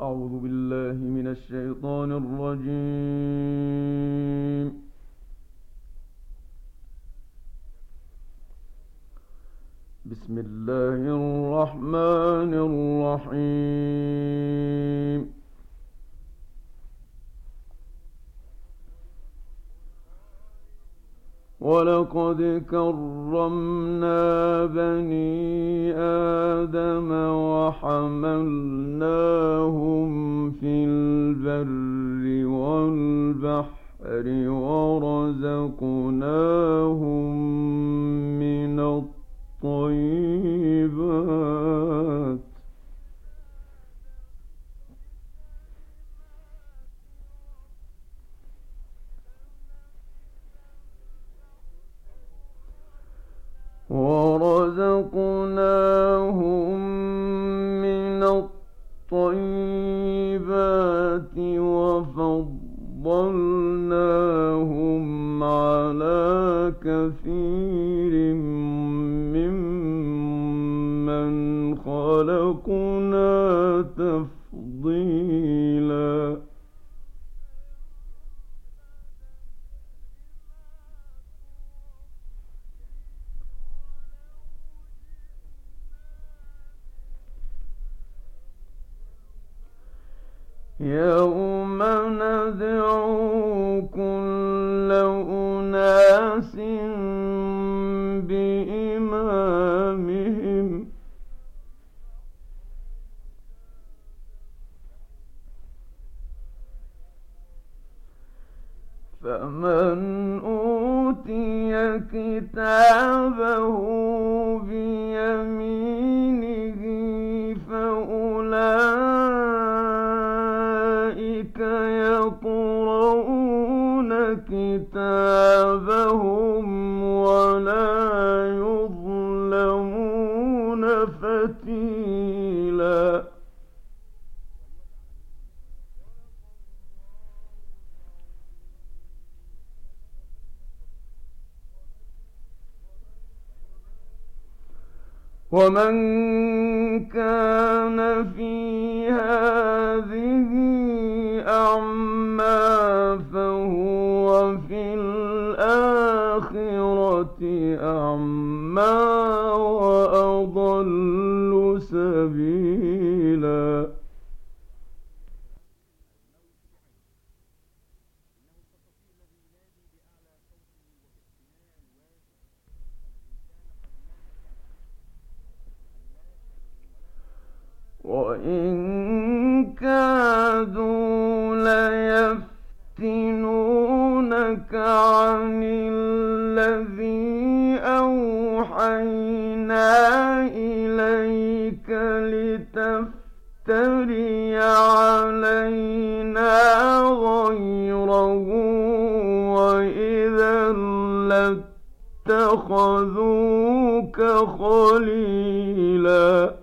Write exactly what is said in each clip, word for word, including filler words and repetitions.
أعوذ بالله من الشيطان الرجيم. بسم الله الرحمن الرحيم. ولقد كرمنا بني آدم وحملناهم في البر والبحر ورزقناهم من الطيبات ورزقناهم من الطيبات وفضلناهم على كثير ممن خلقنا تفضيلا. يوم ندعو كل أناس بإمامهم فمن أوتي كتابه بيمينه فأولئك يقرؤون كتابهم ولا يظلمون فتيلا. ومن كان في هذه أعمى فهو في الآخرة أعمى وأضل سبيلا. وإن كادوا ليفتنونك عن الذي أوحينا إليك لتفتري علينا غيره وإذا لاتخذوك خليلا.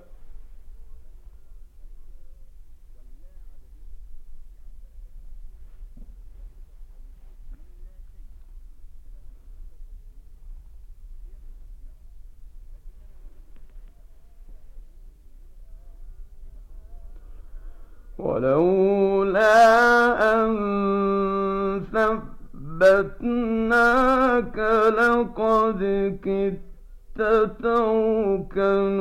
ولولا أن ثبتناك لقد كدت تركن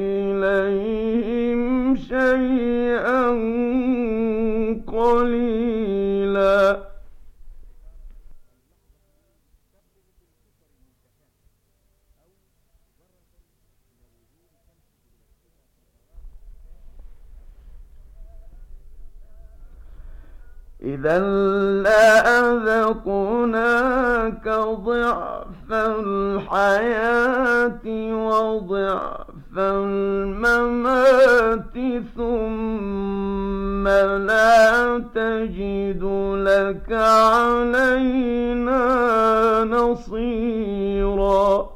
إليهم شيئا قليلا. إذا لأذقناك ضعف الحياة وضعف الممات ثم لا تجد لك علينا نصيرا.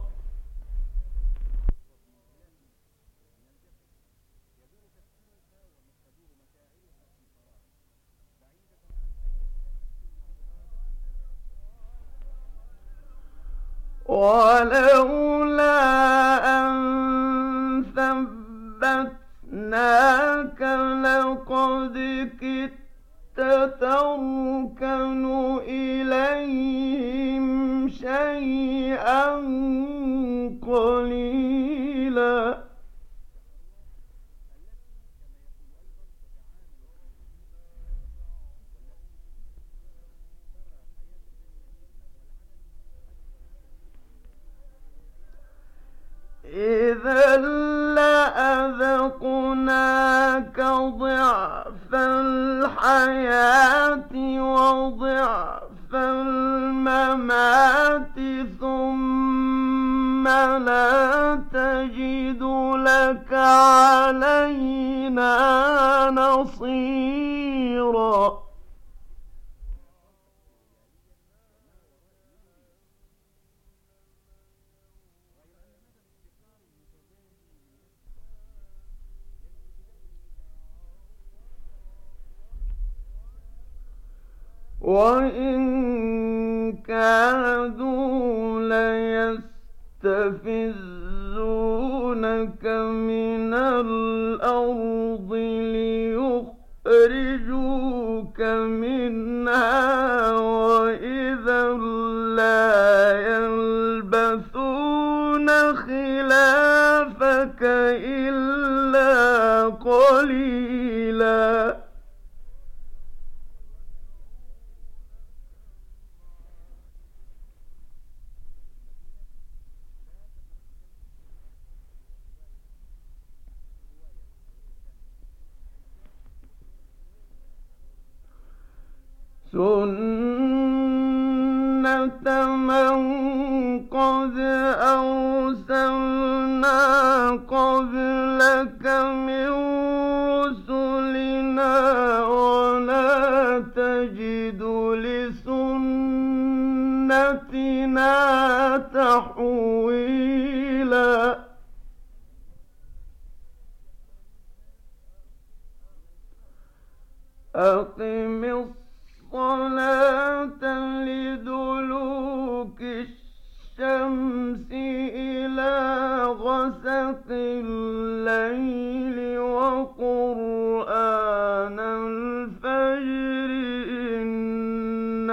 ولولا أن ثبتناك لقد كدت تركن إليهم شيئا قليلا إذا لأذقناك ضعف الحياة وضعف الممات ثم لا تجد لك علينا نصيرا وإن كادوا ليستفزونك من الأرض ليخرجوك منها وإذا لا يلبثون خلافك إلا قليلا سنة من قد أرسلنا قبلك من رسلنا ولا تجد لسنتنا تحويلا أقم الصلاة لدلوك الشمس إلى غسق الليل وقرآن الفجر إن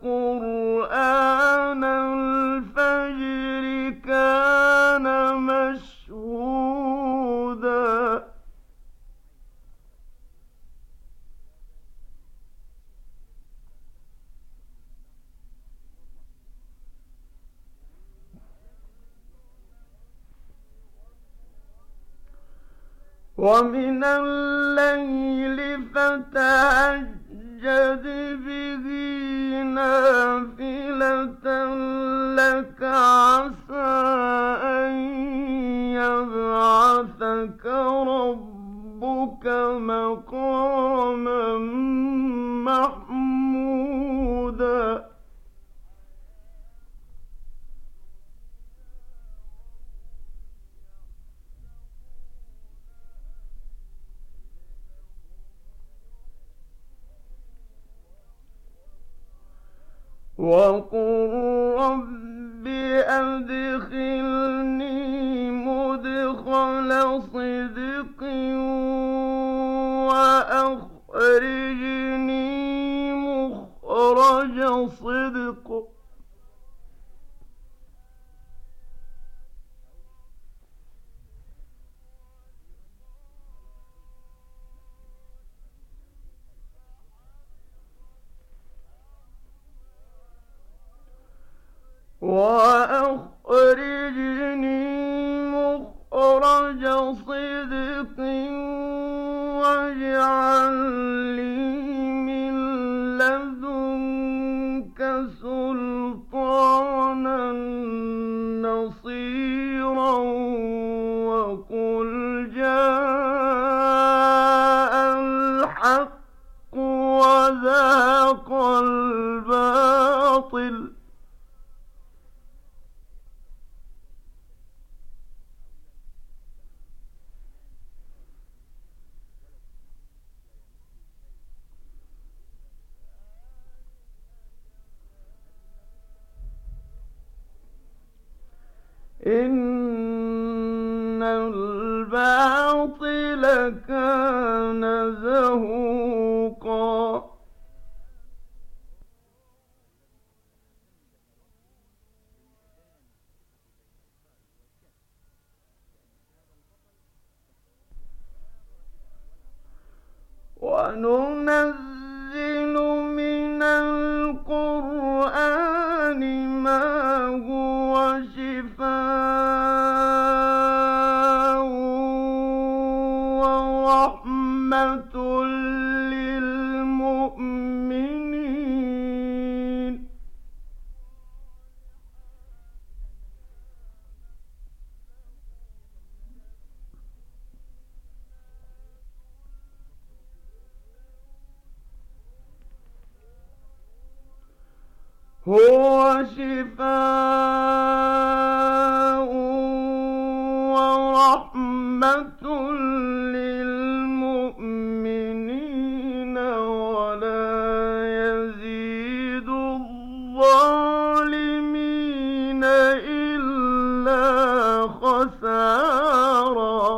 قرآن الفجر كان مشهودا ومن الليل فتهجد به نافلة لك عسى أن يبعثك ربك مقاما محمودا وقل رب أدخلني مدخل صدق وأخرجني مخرج صدق وأخرجني مخرج صدق واجعل لي من لدنك سلطانا نصيرا وقل جاء الحق وزهق الباطل إن الباطل كان وَنُنَزِّلُ مِنَ الْقُرْآنِ مَا هُوَ شِفَاءٌ وَرَحْمَةٌ لِّلْمُؤْمِنِينَ. هُوَ شِفَاءٌ وَرَحْمَةٌ لِّلْمُؤْمِنِينَ وَلَا يَزِيدُ الظَّالِمِينَ إِلَّا خَسَارًا.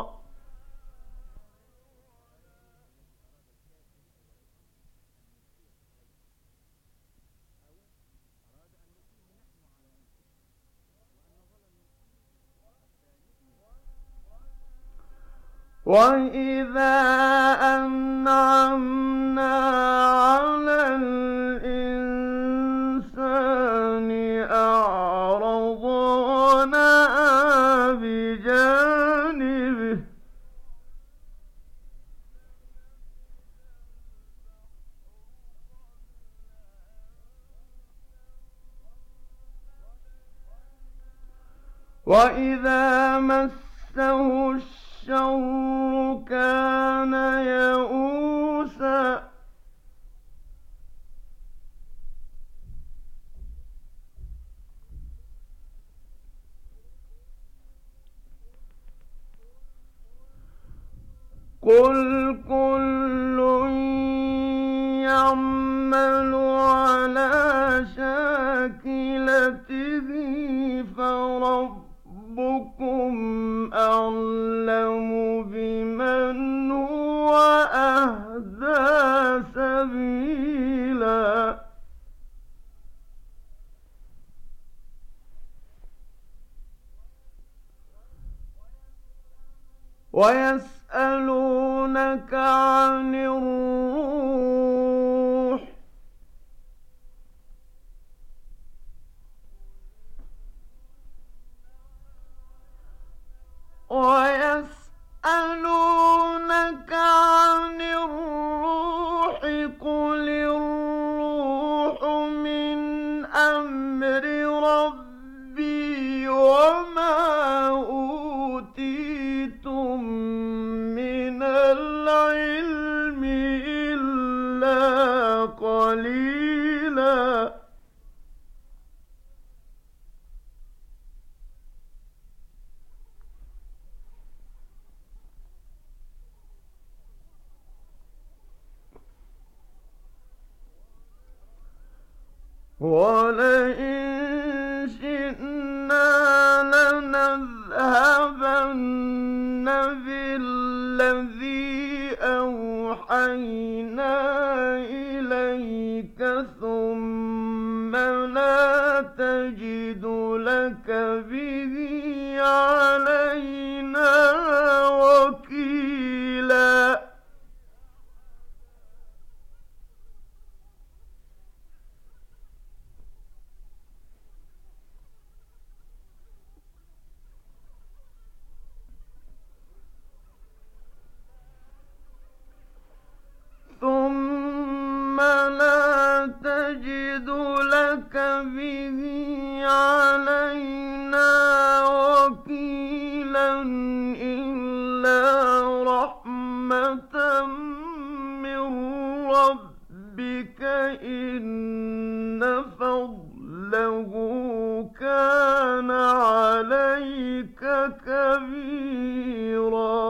وَإِذَا أَنْعَمْنَا عَلَى الْإِنسَانِ أَعْرَضَ وَنَأَىٰ بِجَانِبِهِ وَإِذَا مَسَّهُ الشَّرُّ كَانَ يَئُوسًا. قُلْ كُلٌّ يَعْمَلُ عَلَىٰ شَاكِلَتِهِ فَرَبُّكُمْ أَعْلَمُ بِمَنْ هُوَ أَهْدَىٰ سَبِيلًا. وَيَسْأَلُونَكَ عَنِ الرُّوحِ وَيَسْأَلُونَكَ عَنِ الرُّوحِ قُلِ الرُّوحُ مِنْ أَمْرِ رَبِّي وَمَا أُوتِيتُم مِّنَ الْعِلْمِ إِلَّا قَلِيلًا. وَلَئِن شِئْنَا لَنَذْهَبَنَّ بِالَّذِي أَوْحَيْنَا إِلَيْكَ ثُمَّ لَا تَجِدُ لَكَ بِهِ عَلَيْنَا وَكِيلًا. ثُمَّ لَا تَجِدُ لَكَ بِهِ عَلَيْنَا وَكِيلًا إِلَّا رَحْمَةً مِّن رَّبِّكَ إِنَّ فَضْلَهُ كَانَ عَلَيْكَ كَبِيرًا.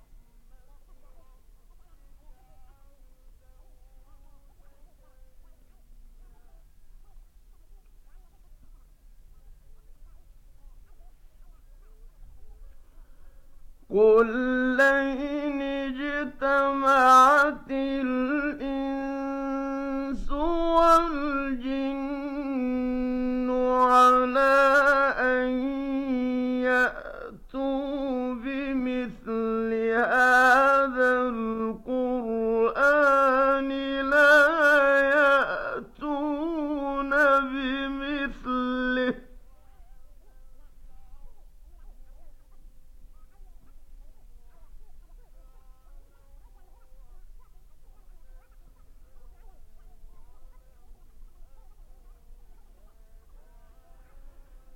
قُل لَّئِنِ اجْتَمَعَتِ الْإِنسُ وَالْجِنُّ عَلَىٰ أَن يَأْتُوا بِمِثْلِ هَٰذَا الْقُرْآنِ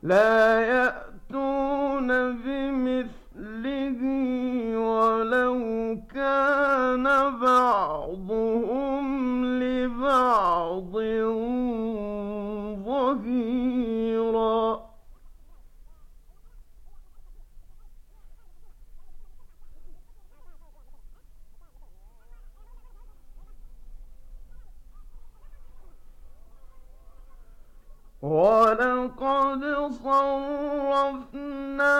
لا يأتون بمثله ولو كان بعضهم لبعض ظهيرا وَلَقَدْ صَرَّفْنَا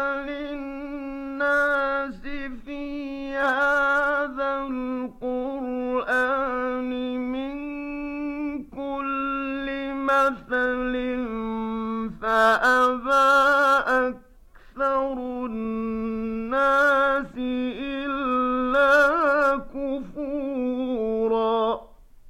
لِلنَّاسِ فِي هَٰذَا الْقُرْآنِ مِن كُلِّ مَثَلٍ فَأَبَىٰ أَكْثَرُ النَّاسِ إِلَّا كُفُورًا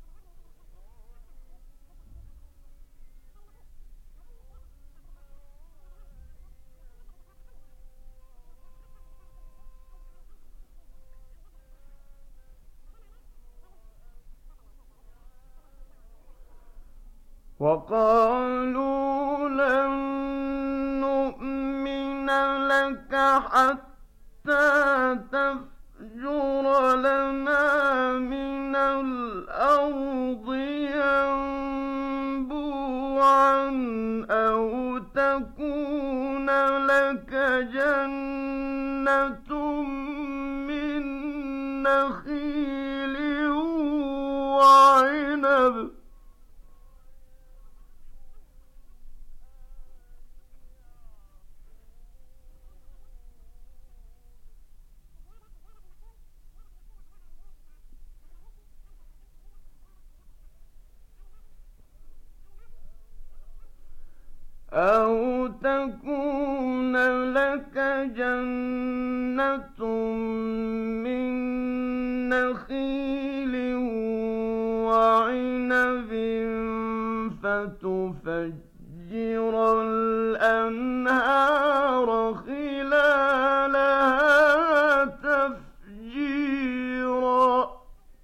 وَقَالُوا لَن نُّؤْمِنَ لَكَ حَتَّىٰ تَفْجُرَ لَنَا مِنَ الْأَرْضِ يَنبُوعًا أَوْ تَكُونَ لَكَ جَنَّةٌ مِّن نَّخِيلٍ وَعِنَبٍ أَوْ تَكُونَ لَكَ جَنَّةٌ مِّن نَّخِيلٍ وَعِنَبٍ فَتُفَجِّرَ الْأَنْهَارَ خِلَالَهَا تَفْجِيرًا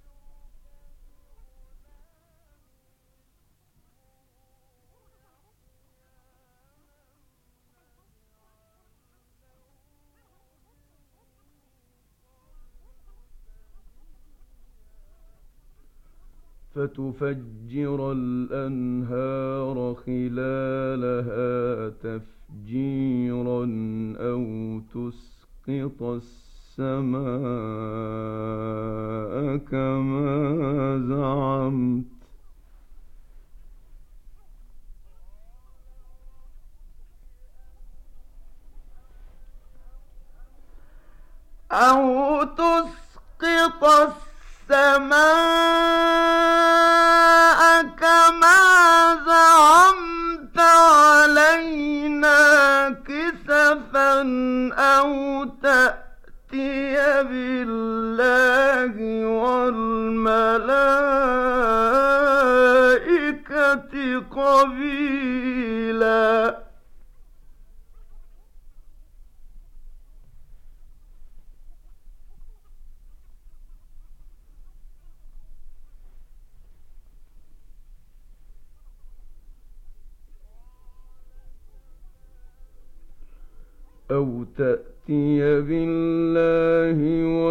فَتُفَجِّرَ الْأَنْهَارَ خِلَالَهَا تَفْجِيرًا أَوْ تُسْقِطَ السَّمَاءَ كَمَا زَعَمْتَ أَوْ تُسْقِطَ السَّمَاءَ كَمَا زَعَمْتَ عَلَيْنَا كِسَفًا أَوْ تَأْتِيَ بِاللَّهِ وَالْمَلَائِكَةِ قَبِيلًا أَوْ تَأْتِيَ بِاللَّهِ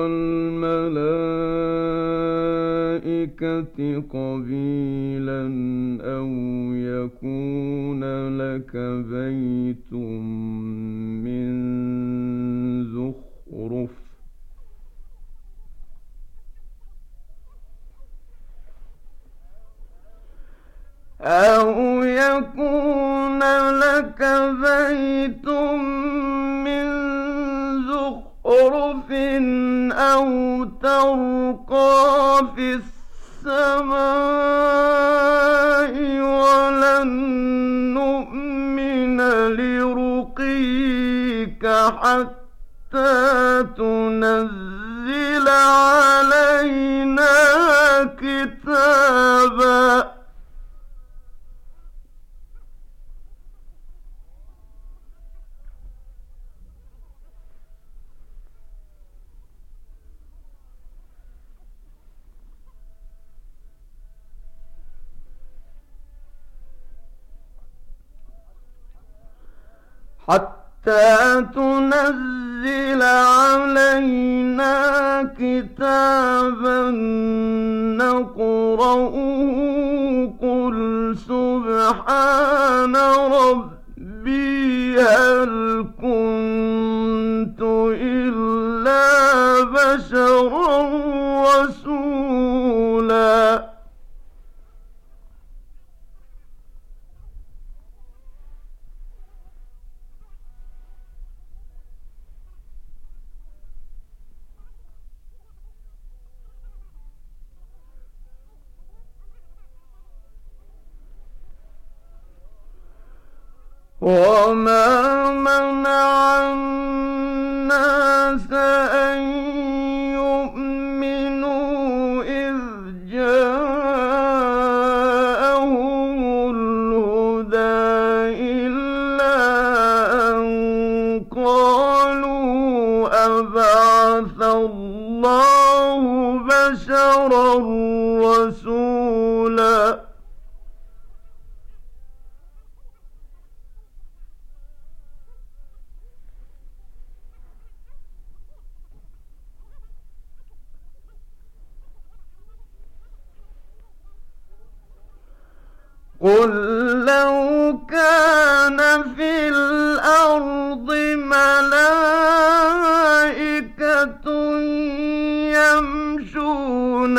وَالْمَلَائِكَةِ قَبِيلًا أَوْ يَكُونَ لَكَ بَيْتٌ مِّن زُخْرُفٍ أَوْ يَكُونَ لَكَ بَيْتٌ مِّن زُخْرُفٍ أَوْ تَرْقَىٰ فِي السَّمَاءِ وَلَن نُّؤْمِنَ لِرُقِيِّكَ حَتَّىٰ تُنَزِّلَ عَلَيْنَا كِتَابًا حتى تنزل علينا كتابا نقرأه قل سبحان ربي هل كنت إلا بشرا رسولا. وما منع الناس أن يؤمنوا إذ جاءهم الهدى إلا أن قالوا أبعث الله بشرا رسولا. قل لو كان في الأرض ملائكة يمشون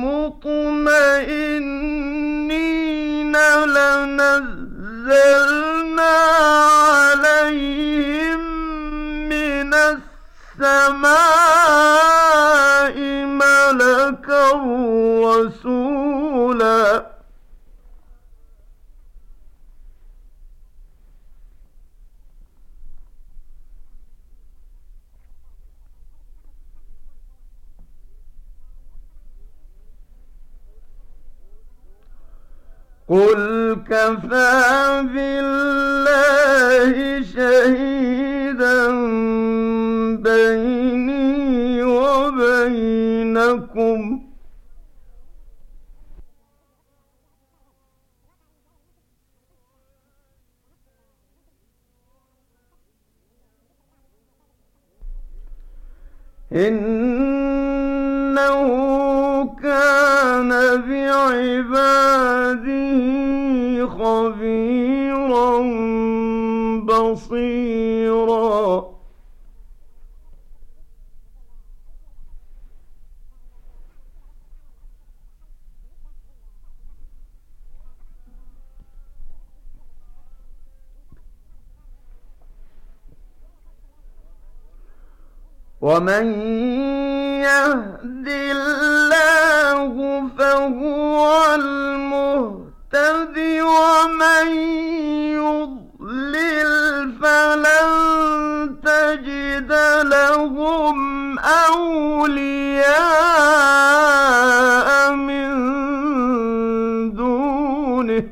مطمئنين لنزلنا عليهم من السماء ملكا رسولا. قل كفى بالله شهيدا بيني وبينكم إنه كان بعباده خبيرا بصيرا. ومن يهد الله فهو المهتد ومن يضلل فلن تجد لهم أولياء من دونه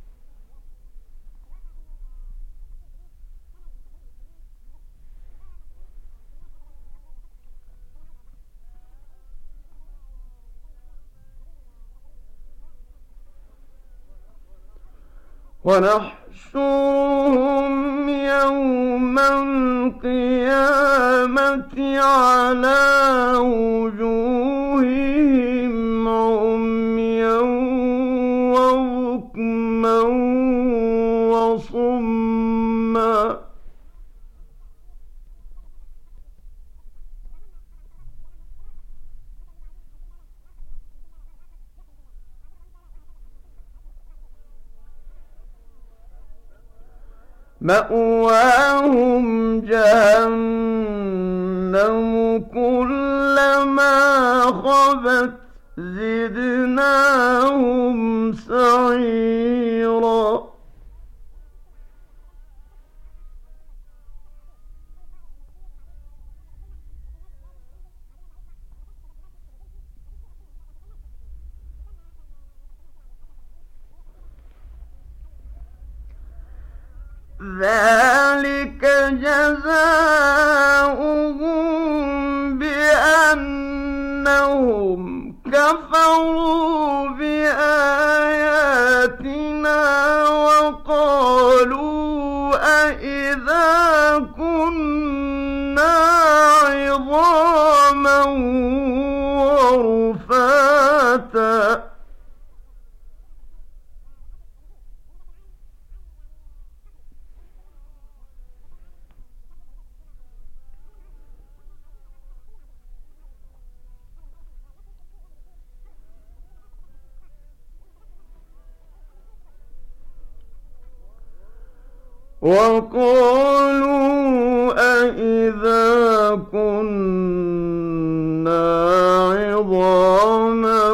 ونحشرهم يوم القيامة على وجوههم عميا وبكما وصما مأواهم جهنم كلما خبت زدناهم سعيرا. ذلك جزاؤهم بأنهم كفروا بآياتنا وقالوا أإذا وقالوا أإذا كنا عظاما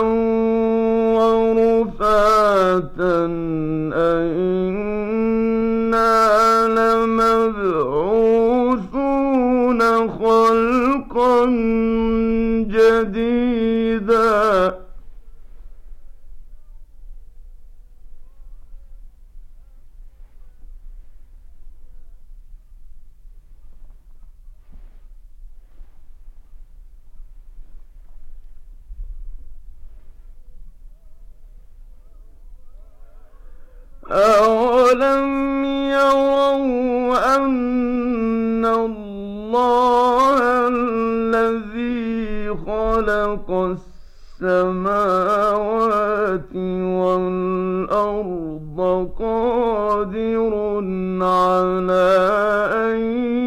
ورفاتا أإنا لمبعوثون خلقا جديدا أولم يروا أن الله الذي خلق السماوات والأرض قادر على أن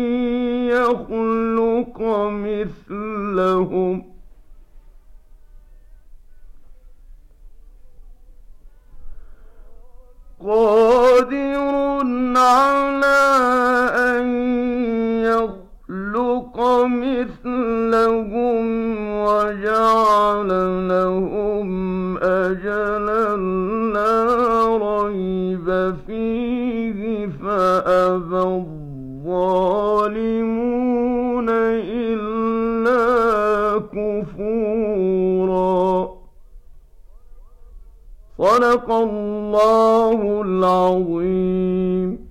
يخلق مثلهم قادر على أن يخلق مثلهم وجعل لهم أجلا لا ريب فيه فأبى الظالمون إلا كفورا. صدق الله العظيم.